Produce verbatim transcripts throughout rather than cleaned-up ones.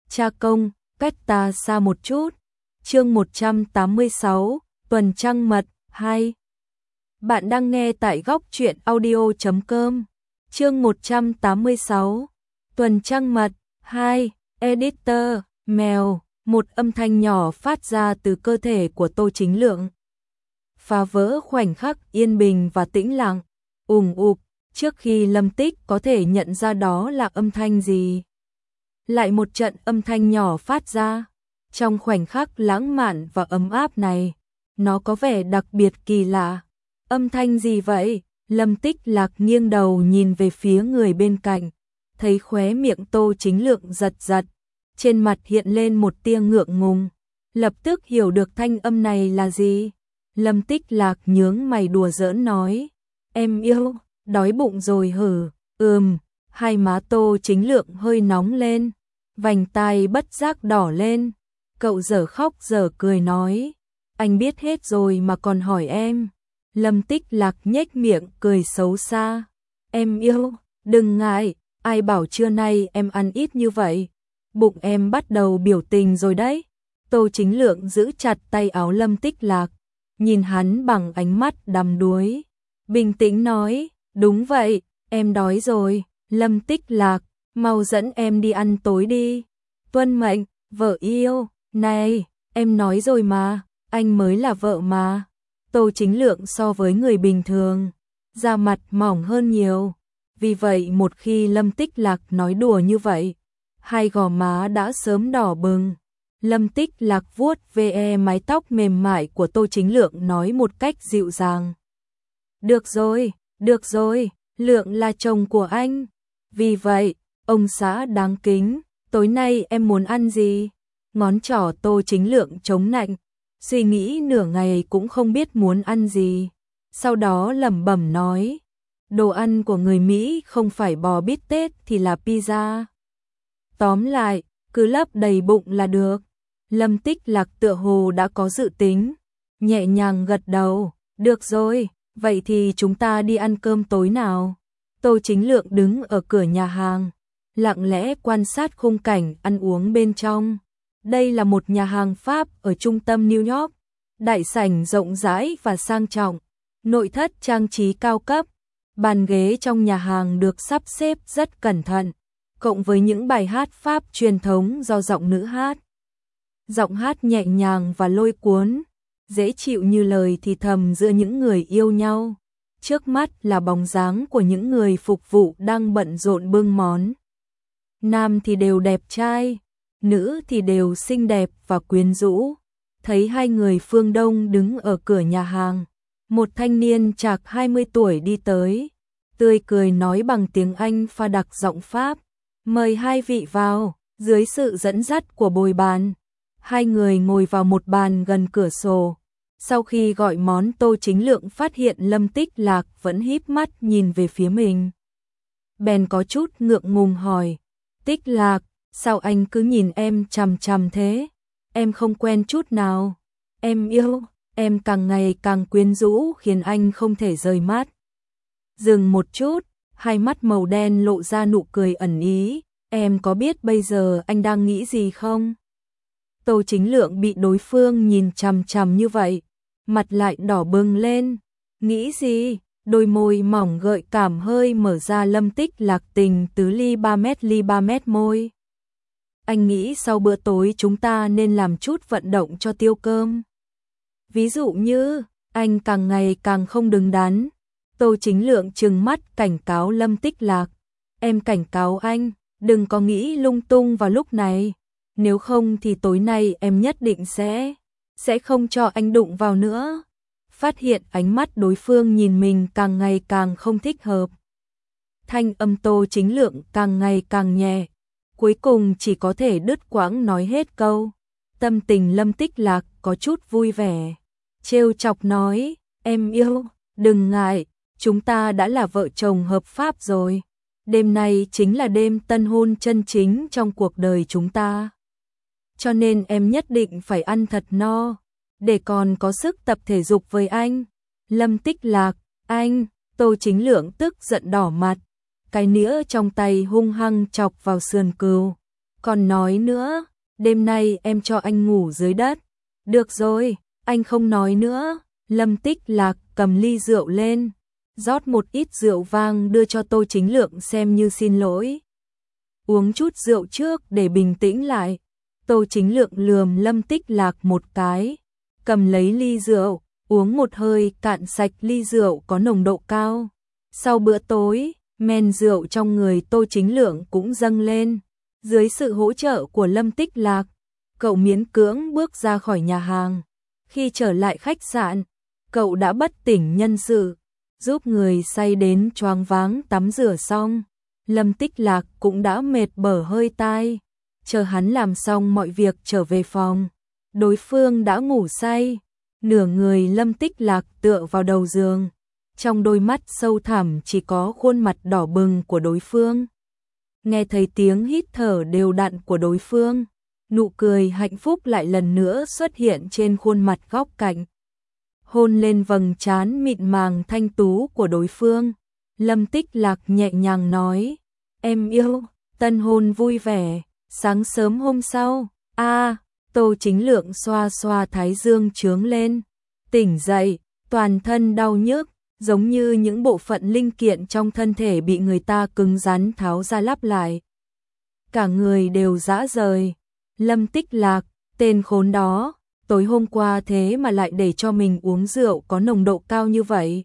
cha công, cách ta xa một chút. Chương một trăm tám mươi sáu, Tuần Trăng Mật hai. Bạn đang nghe tại góc truyện audio chấm com. Chương một trăm tám mươi sáu, Tuần Trăng Mật hai. Editor, mèo, một âm thanh nhỏ phát ra từ cơ thể của Tô Chính Lượng, phá vỡ khoảnh khắc yên bình và tĩnh lặng. Ùm ụp, trước khi Lâm Tích có thể nhận ra đó là âm thanh gì, lại một trận âm thanh nhỏ phát ra. Trong khoảnh khắc lãng mạn và ấm áp này, nó có vẻ đặc biệt kỳ lạ. Âm thanh gì vậy? Lâm Tích Lạc nghiêng đầu nhìn về phía người bên cạnh, thấy khóe miệng Tô Chính Lượng giật giật, trên mặt hiện lên một tia ngượng ngùng, lập tức hiểu được thanh âm này là gì. Lâm Tích Lạc nhướng mày đùa giỡn nói, em yêu, đói bụng rồi hử? Ừm. Hai má Tô Chính Lượng hơi nóng lên, vành tai bất giác đỏ lên. Cậu dở khóc dở cười nói, anh biết hết rồi mà còn hỏi em. Lâm Tích Lạc nhếch miệng cười xấu xa, em yêu, đừng ngại, ai bảo trưa nay em ăn ít như vậy, bụng em bắt đầu biểu tình rồi đấy. Tô Chính Lượng giữ chặt tay áo Lâm Tích Lạc, nhìn hắn bằng ánh mắt đăm đuối, bình tĩnh nói, đúng vậy, em đói rồi. Lâm Tích Lạc, mau dẫn em đi ăn tối đi. Tuân mệnh, vợ yêu. Này, em nói rồi mà, anh mới là vợ mà. Tô Chính Lượng so với người bình thường, da mặt mỏng hơn nhiều. Vì vậy một khi Lâm Tích Lạc nói đùa như vậy, hai gò má đã sớm đỏ bừng. Lâm Tích Lạc vuốt ve mái tóc mềm mại của Tô Chính Lượng nói một cách dịu dàng. Được rồi, được rồi, Lượng là chồng của anh. Vì vậy, ông xã đáng kính, tối nay em muốn ăn gì? Ngón trỏ Tô Chính Lượng chống nạnh, suy nghĩ nửa ngày cũng không biết muốn ăn gì. Sau đó lẩm bẩm nói, đồ ăn của người Mỹ không phải bò bít tết thì là pizza. Tóm lại, cứ lấp đầy bụng là được. Lâm Tích Lạc tựa hồ đã có dự tính, nhẹ nhàng gật đầu, được rồi, vậy thì chúng ta đi ăn cơm tối nào. Tô Chính Lượng đứng ở cửa nhà hàng, lặng lẽ quan sát khung cảnh ăn uống bên trong. Đây là một nhà hàng Pháp ở trung tâm New York, đại sảnh rộng rãi và sang trọng, nội thất trang trí cao cấp, bàn ghế trong nhà hàng được sắp xếp rất cẩn thận, cộng với những bài hát Pháp truyền thống do giọng nữ hát. Giọng hát nhẹ nhàng và lôi cuốn, dễ chịu như lời thì thầm giữa những người yêu nhau. Trước mắt là bóng dáng của những người phục vụ đang bận rộn bưng món. Nam thì đều đẹp trai, nữ thì đều xinh đẹp và quyến rũ. Thấy hai người phương Đông đứng ở cửa nhà hàng, một thanh niên chạc hai mươi tuổi đi tới, tươi cười nói bằng tiếng Anh pha đặc giọng Pháp, mời hai vị vào. Dưới sự dẫn dắt của bồi bàn, hai người ngồi vào một bàn gần cửa sổ. Sau khi gọi món, Tô Chính Lượng phát hiện Lâm Tích Lạc vẫn híp mắt nhìn về phía mình. Bèn có chút ngượng ngùng hỏi, Tích Lạc, sao anh cứ nhìn em chằm chằm thế? Em không quen chút nào. Em yêu, em càng ngày càng quyến rũ khiến anh không thể rời mắt. Dừng một chút, hai mắt màu đen lộ ra nụ cười ẩn ý, em có biết bây giờ anh đang nghĩ gì không? Tô Chính Lượng bị đối phương nhìn chằm chằm như vậy, mặt lại đỏ bừng lên. Nghĩ gì? Đôi môi mỏng gợi cảm hơi mở ra. Lâm Tích Lạc tình tứ ly ba mét ly ba mét môi. Anh nghĩ sau bữa tối chúng ta nên làm chút vận động cho tiêu cơm. Ví dụ như, anh càng ngày càng không đứng đắn. Tô Chính Lượng trừng mắt cảnh cáo Lâm Tích Lạc. Em cảnh cáo anh, đừng có nghĩ lung tung vào lúc này. Nếu không thì tối nay em nhất định sẽ... sẽ không cho anh đụng vào nữa. Phát hiện ánh mắt đối phương nhìn mình càng ngày càng không thích hợp, thanh âm Tô Chính Lượng càng ngày càng nhẹ, cuối cùng chỉ có thể đứt quãng nói hết câu. Tâm tình Lâm Tích Lạc có chút vui vẻ, trêu chọc nói, em yêu, đừng ngại, chúng ta đã là vợ chồng hợp pháp rồi. Đêm nay chính là đêm tân hôn chân chính trong cuộc đời chúng ta. Cho nên em nhất định phải ăn thật no, để còn có sức tập thể dục với anh. Lâm Tích Lạc, anh, Tô Chính Lượng tức giận đỏ mặt, cái nĩa trong tay hung hăng chọc vào sườn cừu. Còn nói nữa, đêm nay em cho anh ngủ dưới đất. Được rồi, anh không nói nữa. Lâm Tích Lạc cầm ly rượu lên, rót một ít rượu vang đưa cho Tô Chính Lượng xem như xin lỗi. Uống chút rượu trước để bình tĩnh lại. Tô Chính Lượng lườm Lâm Tích Lạc một cái, cầm lấy ly rượu, uống một hơi cạn sạch ly rượu có nồng độ cao. Sau bữa tối, men rượu trong người Tô Chính Lượng cũng dâng lên. Dưới sự hỗ trợ của Lâm Tích Lạc, cậu miễn cưỡng bước ra khỏi nhà hàng. Khi trở lại khách sạn, cậu đã bất tỉnh nhân sự, giúp người say đến choáng váng tắm rửa xong. Lâm Tích Lạc cũng đã mệt bở hơi tai. Chờ hắn làm xong mọi việc trở về phòng, đối phương đã ngủ say. Nửa người Lâm Tích Lạc tựa vào đầu giường, trong đôi mắt sâu thẳm chỉ có khuôn mặt đỏ bừng của đối phương. Nghe thấy tiếng hít thở đều đặn của đối phương, nụ cười hạnh phúc lại lần nữa xuất hiện trên khuôn mặt góc cạnh. Hôn lên vầng trán mịn màng thanh tú của đối phương, Lâm Tích Lạc nhẹ nhàng nói, em yêu. Tân hôn vui vẻ. Sáng sớm hôm sau, a Tô Chính Lượng xoa xoa thái dương chướng lên, tỉnh dậy, toàn thân đau nhức, giống như những bộ phận linh kiện trong thân thể bị người ta cứng rắn tháo ra lắp lại. Cả người đều rã rời. Lâm Tích Lạc, tên khốn đó, tối hôm qua thế mà lại để cho mình uống rượu có nồng độ cao như vậy.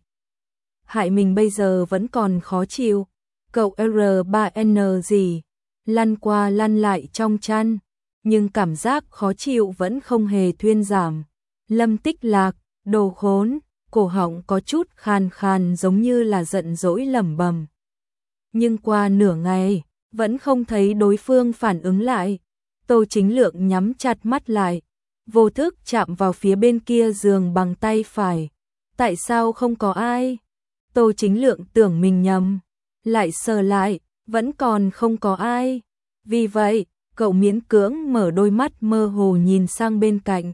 Hại mình bây giờ vẫn còn khó chịu. Cậu R ba N gì, lăn qua lăn lại trong chăn, nhưng cảm giác khó chịu vẫn không hề thuyên giảm. Lâm Tích Lạc, đồ khốn, cổ họng có chút khàn khàn giống như là giận dỗi lẩm bẩm. Nhưng qua nửa ngày, vẫn không thấy đối phương phản ứng lại. Tô Chính Lượng nhắm chặt mắt lại, vô thức chạm vào phía bên kia giường bằng tay phải. Tại sao không có ai? Tô Chính Lượng tưởng mình nhầm, lại sờ lại, vẫn còn không có ai. Vì vậy, cậu miễn cưỡng mở đôi mắt mơ hồ nhìn sang bên cạnh.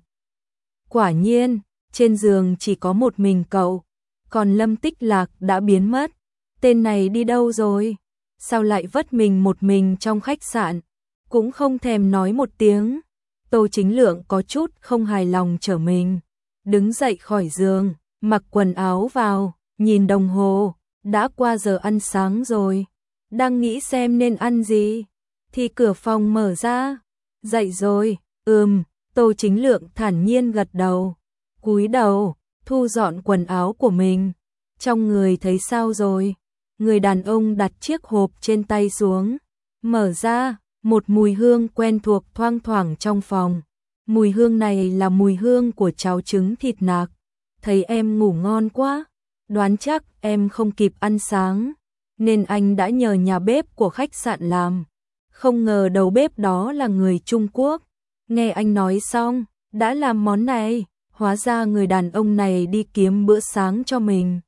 Quả nhiên, trên giường chỉ có một mình cậu, còn Lâm Tích Lạc đã biến mất. Tên này đi đâu rồi? Sao lại vất mình một mình trong khách sạn? Cũng không thèm nói một tiếng. Tô Chính Lượng có chút không hài lòng trở mình, đứng dậy khỏi giường, mặc quần áo vào, nhìn đồng hồ, đã qua giờ ăn sáng rồi. Đang nghĩ xem nên ăn gì, thì cửa phòng mở ra. Dậy rồi, ừm, Tô Chính Lượng thản nhiên gật đầu, cúi đầu, thu dọn quần áo của mình. Trong người thấy sao rồi? Người đàn ông đặt chiếc hộp trên tay xuống, mở ra, một mùi hương quen thuộc thoang thoảng trong phòng. Mùi hương này là mùi hương của cháo trứng thịt nạc. Thấy em ngủ ngon quá, đoán chắc em không kịp ăn sáng, nên anh đã nhờ nhà bếp của khách sạn làm. Không ngờ đầu bếp đó là người Trung Quốc. Nghe anh nói xong, đã làm món này, hóa ra người đàn ông này đi kiếm bữa sáng cho mình.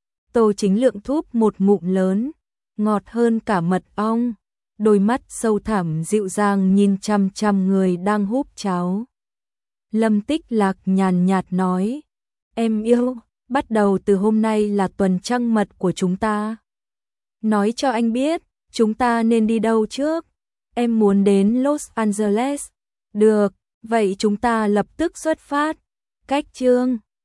Tô Chính Lượng thúp một ngụm lớn, ngọt hơn cả mật ong, đôi mắt sâu thẳm dịu dàng nhìn chằm chằm người đang húp cháo. Lâm Tích Lạc nhàn nhạt nói, em yêu, bắt đầu từ hôm nay là tuần trăng mật của chúng ta. Nói cho anh biết, chúng ta nên đi đâu trước? Em muốn đến Los Angeles. Được, vậy chúng ta lập tức xuất phát. Cách chương